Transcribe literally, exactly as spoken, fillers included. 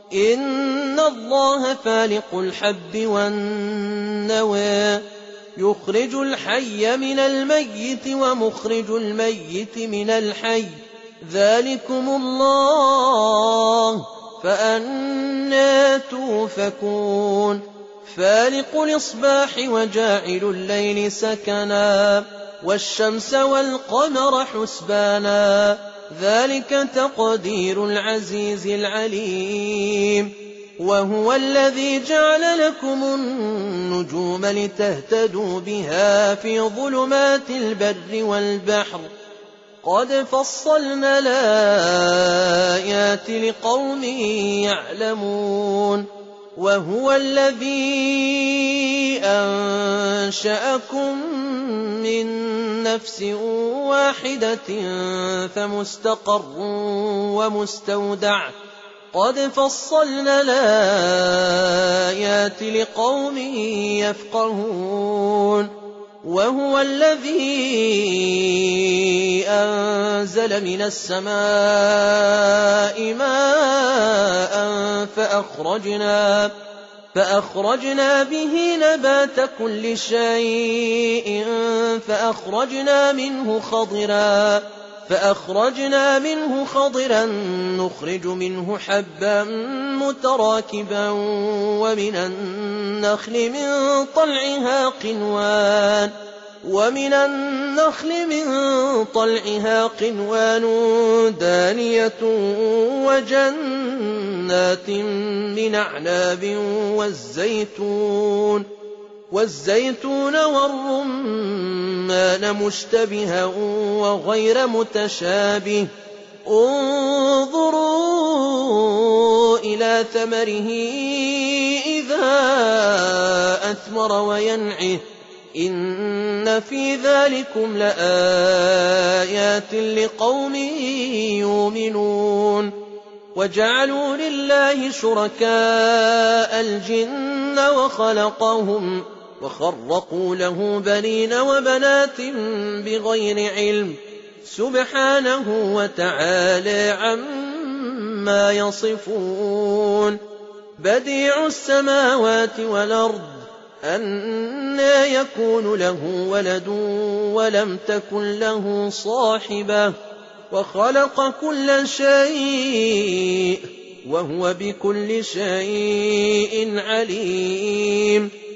إن الله فالق الحب والنوى يخرج الحي من الميت ومخرج الميت من الحي ذلكم الله فأنى توفكون فالق الإصباح وجاعل الليل سكنا والشمس والقمر حسبانا ذلك تقدير العزيز العليم وهو الذي جعل لكم النجوم لتهتدوا بها في ظلمات البر والبحر قد فصلنا الآيات لقوم يعلمون وهو الذي أنشأكم من نفس واحدة فمستقر ومستودع قد فصلنا الآيات لقوم يفقهون وهو الذي أنزل من السماء ماء فأخرجنا فأخرجنا به نبات كل شيء فأخرجنا منه خضرا فأخرجنا منه خضرا نخرج منه حبا متراكبا ومن النخل من طلعها قنوان ومن النخل من طلعها قنوان دانية وجنات من أعناب والزيتون والزيتون والرمان مشتبها وغير متشابه انظروا إلى ثمره إذا أثمر وينعه إن في ذلكم لآيات لقوم يؤمنون وجعلوا لله شركاء الجن وخلقهم وخرقوا له بنين وبنات بغير علم سبحانه وتعالى عما يصفون بديع السماوات والأرض أنى يكون له ولد ولم تكن له صاحبة وخلق كل شيء وهو بكل شيء عليم